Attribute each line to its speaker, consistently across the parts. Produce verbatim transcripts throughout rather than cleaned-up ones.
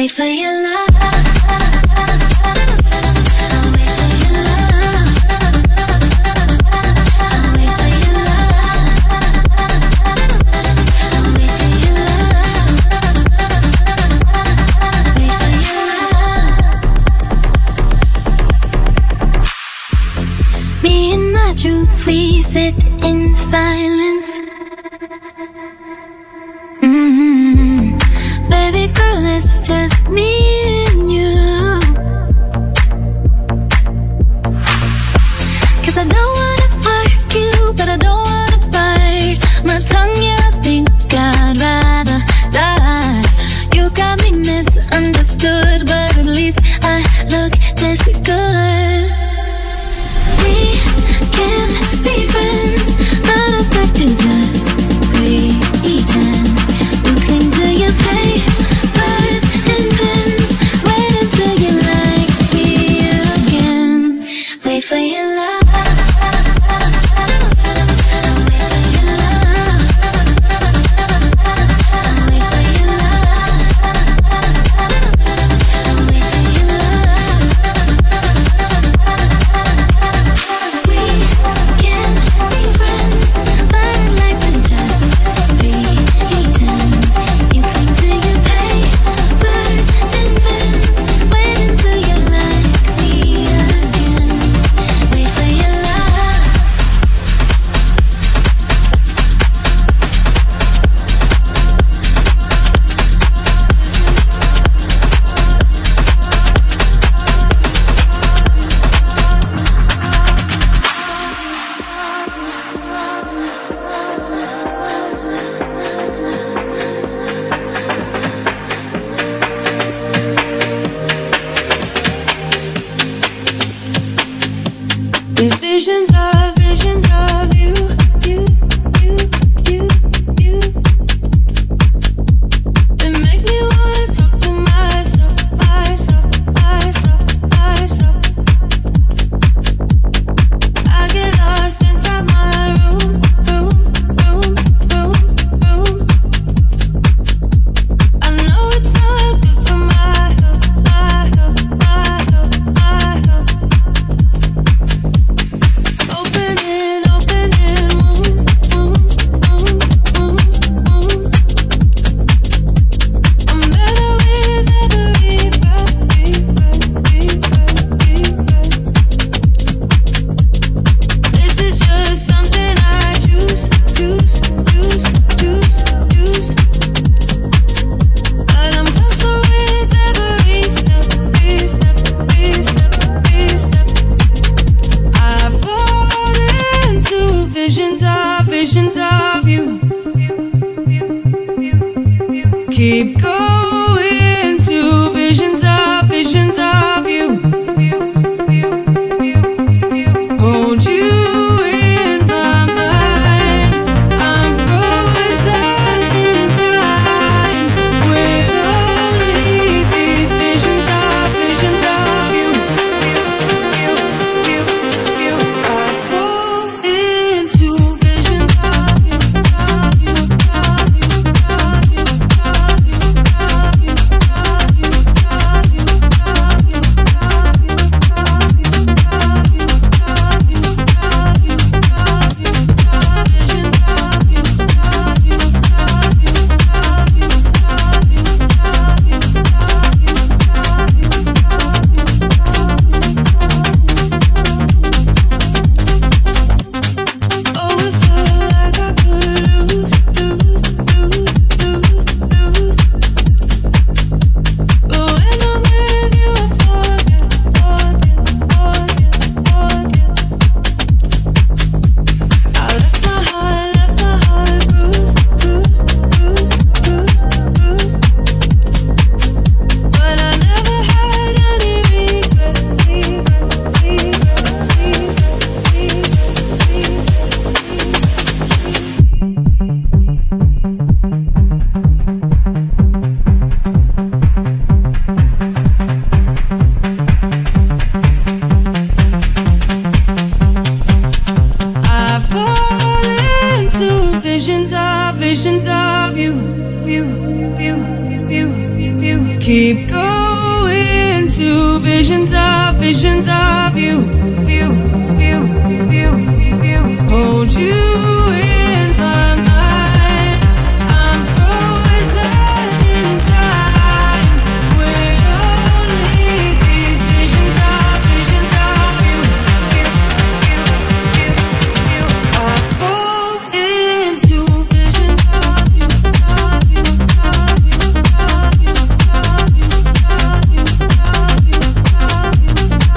Speaker 1: wait for your love.
Speaker 2: Truth, we sit in silence. Mm-hmm. Baby girl, it's just me and you. 'Cause I don't wanna argue, but I don't wanna bite my tongue. Yeah, I think I'd rather die. You got me misunderstood, but at least I look this good. Can't be friends, not affected, just pretend. You cling to your papers and pens. Wait until you like me again. Wait for your love.
Speaker 1: These visions are visions of you, you, you, you, you. They make me wanna talk to myself, myself, myself, myself. I get lost inside my room, room, room, room, room. I know it's not good for my health, my health, my health, my health. Opening, opening wounds, wounds, wounds, wounds, wounds. I'm better with every breath, deep breath, deep breath, deep breath. This is just something I choose, choose, choose, choose, choose. But I'm closer with every step, every step, every step, every step. I fall into visions of, visions of you. Keep going to visions of, visions of you. Hold you in my mind. I'm frozen in time with only these visions of, visions of you. I fall into visions of you, of you, of you, of you, of you. keep going to visions of, visions of you, you, you, you, you. Hold you in my mind. I'm frozen in time with only these visions of, visions of you, you, you, you, you. I fall into visions of you, of you, of you, of you, of you, of you, of you, of you, of you.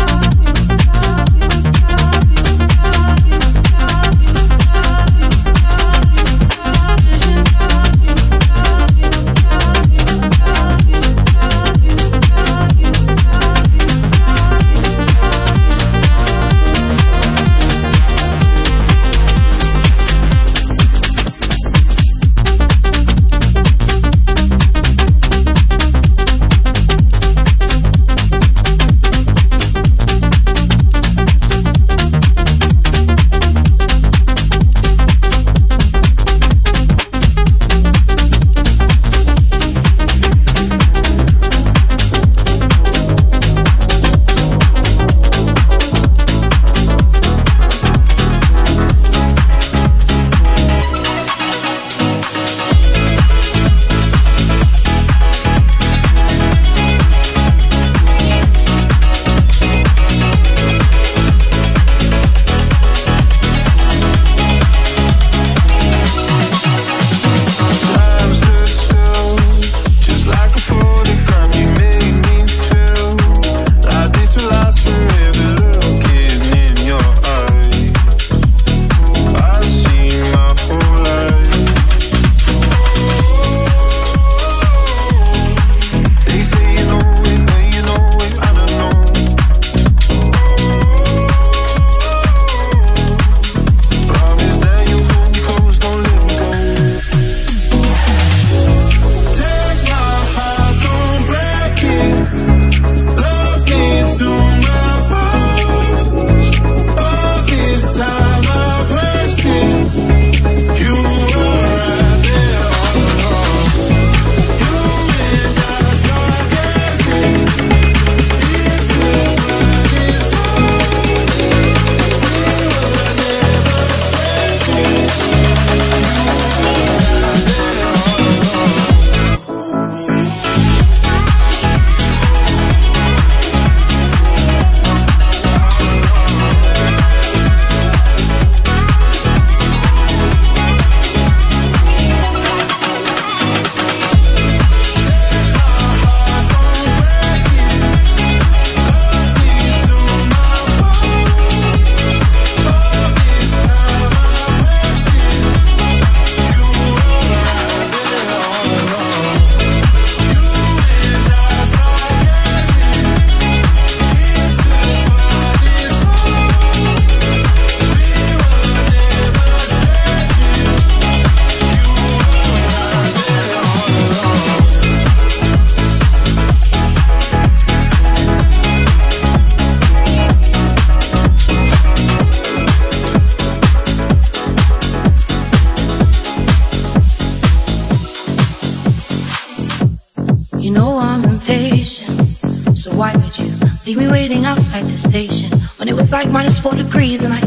Speaker 3: Leave me waiting outside the station when it was like minus four degrees, and I,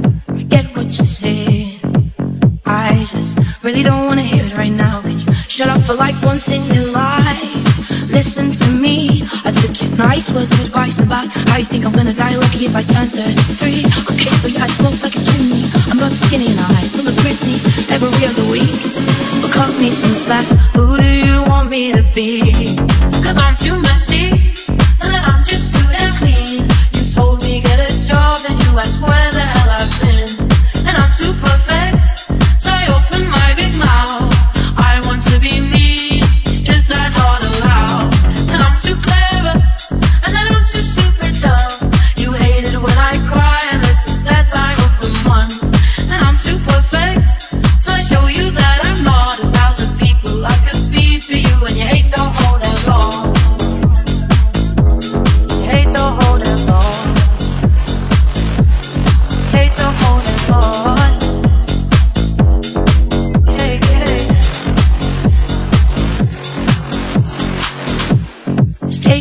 Speaker 3: I get what you're saying. I just really don't wanna hear it right now. Can you shut up for like once in your life? Listen to me. I took your nice words of advice about how you think I'm gonna die lucky if I turn thirty-three. Okay, so yeah, I smoke like a chimney. I'm not skinny and I full of Britney every other week. But cut me some slack. Who do you want me to be? Cause I'm too messy, and then I'm just too damn clean. You told me get a job, and you asked where the hell I've been. And I'm too perfect, so I open my big mouth. I want to be me, is that not allowed? And I'm too clever, and then I'm too stupid dumb. You hate it when I cry, and this is that time of the month. And I'm too perfect, so I show you that I'm not a thousand people I could be for you. And you hate the whole damn long. You hate the whole damn long.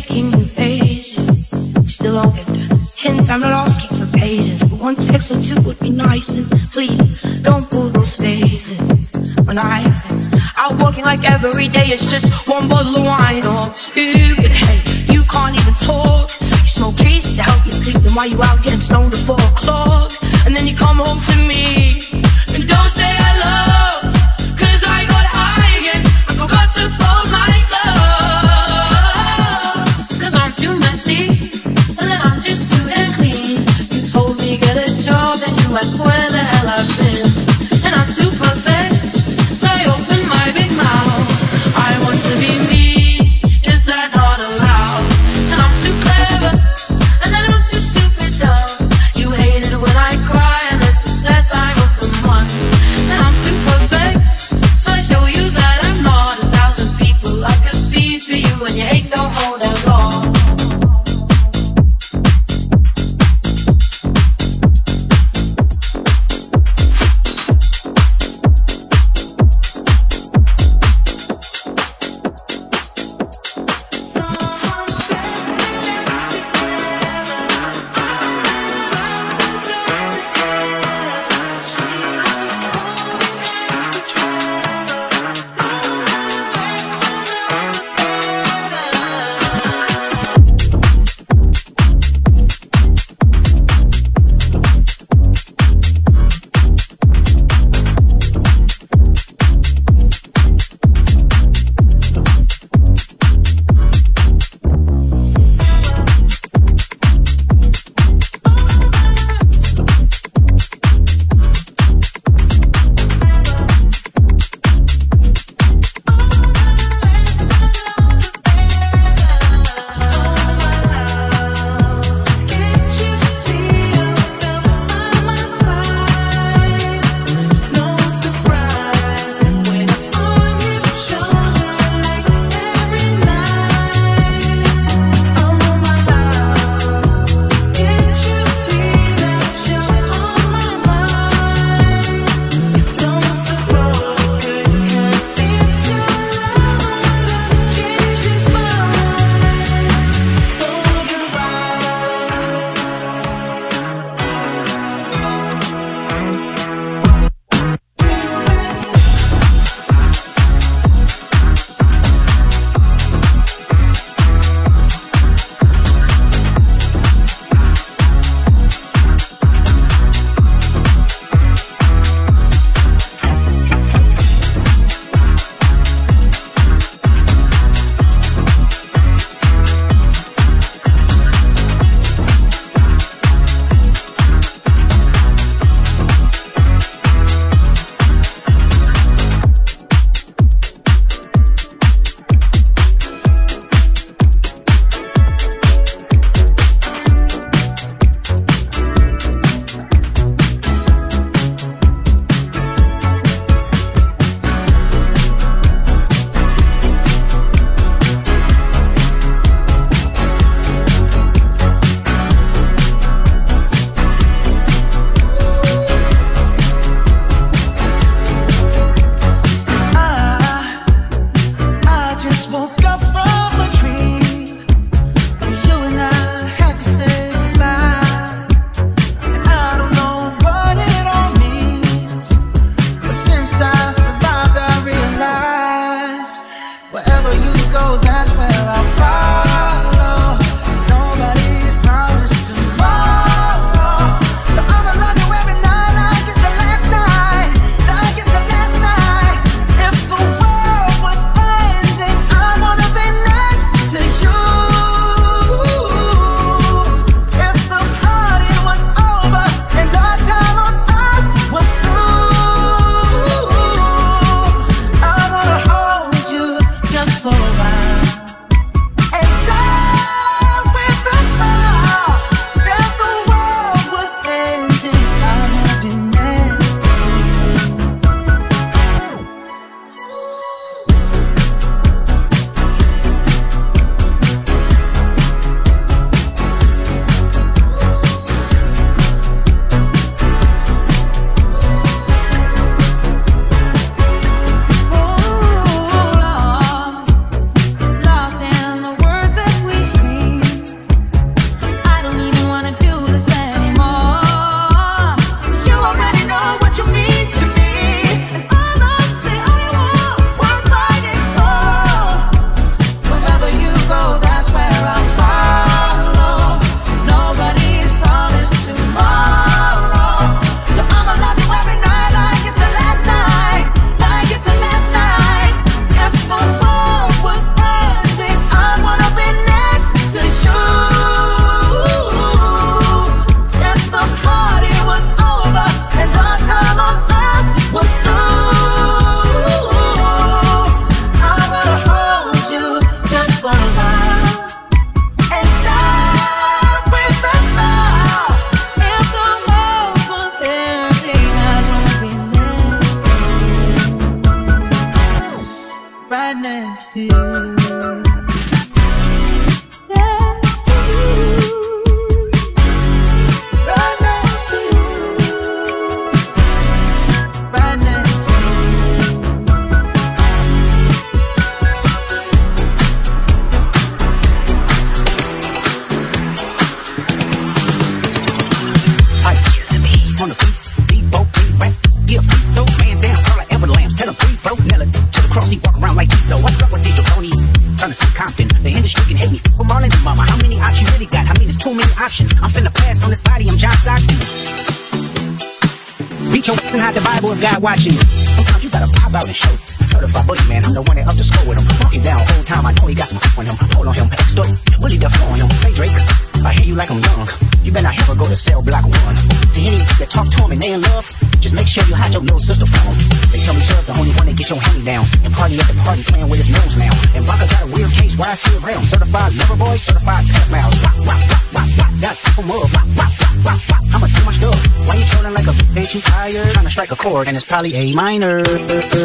Speaker 3: taking new pages. You still don't get the hint, I'm not asking for pages, but one text or two would be nice. And please, don't pull those faces. When I've been out walking like every day, it's just one bottle of wine. Oh, stupid, hey, you can't even talk. You smoke trees to help you sleep, then why you out getting stoned at four o'clock? And then you come home to me and don't say hello, cause I got high again, I forgot to fold my clothes. Cause I'm too messy, and then I'm just too damn clean. You told me get a job, and you asked where the hell I've been. And I'm too perfect, so I open my big mouth. I want to be me, is that not allowed? And I'm too clever, and then I'm too stupid dumb. You hate it when I cry, and this is that time of the month. And I'm too perfect, so I show you that I'm not a thousand people I could be for you, and your hate don't hold that long.
Speaker 4: Compton. The industry can hate me. I'm Marlon and Mama. How many options you really got? I mean, there's too many options. I'm finna pass on this body. I'm John Stockton. Beat your and hide the Bible if God watching you. Sometimes you gotta pop out and show. Certified bully man, I'm the one that up to score with him. Walking down whole time, I know he got some on him. Hold on him, extort, bully the floor on him. Say Drake, I hear you like I'm young. You better not ever go to cell block one. The any that talk to him and they in love, just make sure you hide your little sister phone. They tell me Chubb's the only one that get your hand down and party at the party playing with his nose now. And Baka got a weird case where I see around. Certified lover boy, certified pedophiles. Wop, wop, wop, wop, wop, got from up. Wop, wop, wop, wop, wop. I'ma do my stuff. Why you trolling like a bitch? Ain't you tired? Trying to strike a chord and it's probably A minor. They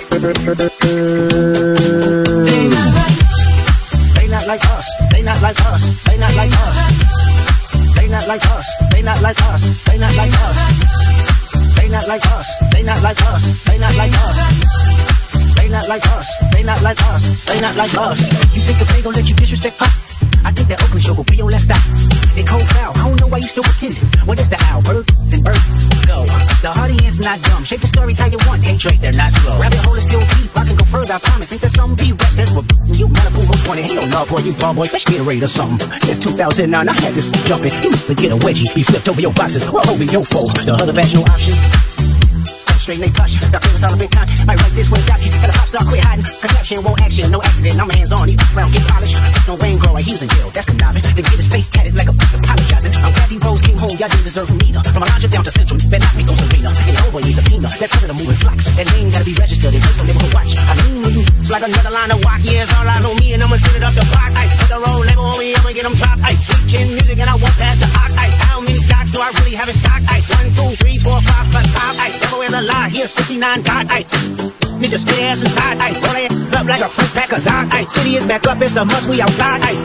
Speaker 4: not like, they not like us. They not like us. They not like us. They not like us. They not like us. They not like us. They not like us. They not like us. They not like us. They not like us. They not like us. They not like us. You think the pay gon' let you disrespect Pop? I think that Oakland show will be your last stop. It cold foul. I don't know why you still pretending. What is the owl? Bird and bird. Go. The audience not dumb. Shape the stories how you want. Hey Drake, they're not slow. Rabbit hole is still deep. I can go further. I promise. Ain't there some be rest? That's for you. Medical most wanted. Hell no, boy. You ball boy. Fresh Gatorade or something. Since two thousand nine, I had this jumping. You used to get a wedgie. Be flipped over your boxes. Well, over your foe. The other vaginal option. Straight they push, the feelings all up in contact. Might write this with a got you, and the pop star quit hiding. Conception, won't action, no accident. I'm hands on, he round, get polished. No rain grower, he was in jail, that's conniving. Then get his face tatted like a apologizing. I'm glad these bros came home, y'all didn't deserve him either. From a lounge down to Central, better not speak on Serena. And your boy needs a subpoena, that predator moving flocks. That name gotta be registered, and first don't never watch. I mean, when you, it's like another line of walk. Yeah, it's all eyes on me, and I'ma send it up the block. I put the road label on me, I'ma get them dropped. I switching music, and I won't pass the ox. I how many stocks do I really have in stock? I one, two, three, four, five, plus five. I never will a lie, here, fifty-nine. God, I need to stay ass inside. I roll it up like a fruit pack of Zod. I city is back up, it's a must. We outside. I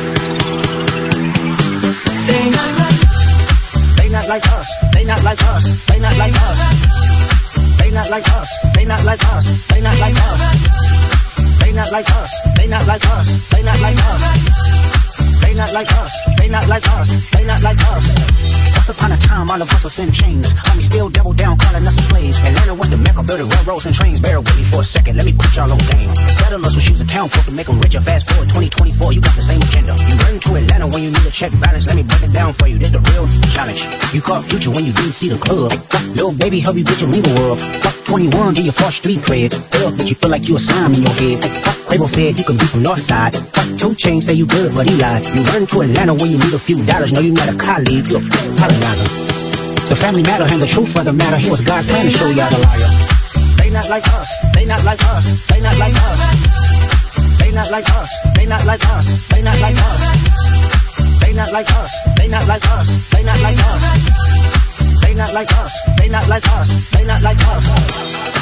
Speaker 4: they not like, they not like us. They not like us. They not like us. They not like us. They not like us. They not like us. They not like us. They not like us. They not like us. They not like us. They not like us. They not like us. Once upon a time, all of us was in chains. Homie still double down, calling us slaves. Atlanta was the mecca, building railroads and trains. Bear with me for a second, let me put y'all on game. The settlers was using town folk to make them richer. Fast forward twenty twenty-four, you got the same agenda. You run to Atlanta when you need a check balance. Let me break it down for you, this the real challenge. You caught Future when you didn't see the club. Little baby, help you get your legal world. Fuck twenty-one, get your first street cred. Girl, but you feel like you a slime in your head. Quavo said you can be from North Side. Fuck two Chainz, say you good, but he lied. You run to Atlanta when you need a few dollars. No, you not a colleague, you a colonizer. The family matter and the truth for the matter. Here was God's plan to show y'all the liar. They not like us. They not like us. They not like us. They not like us. They not like us. They not like us. They not like us. They not like us. They not like us. They not like us. They not like us. They not like us.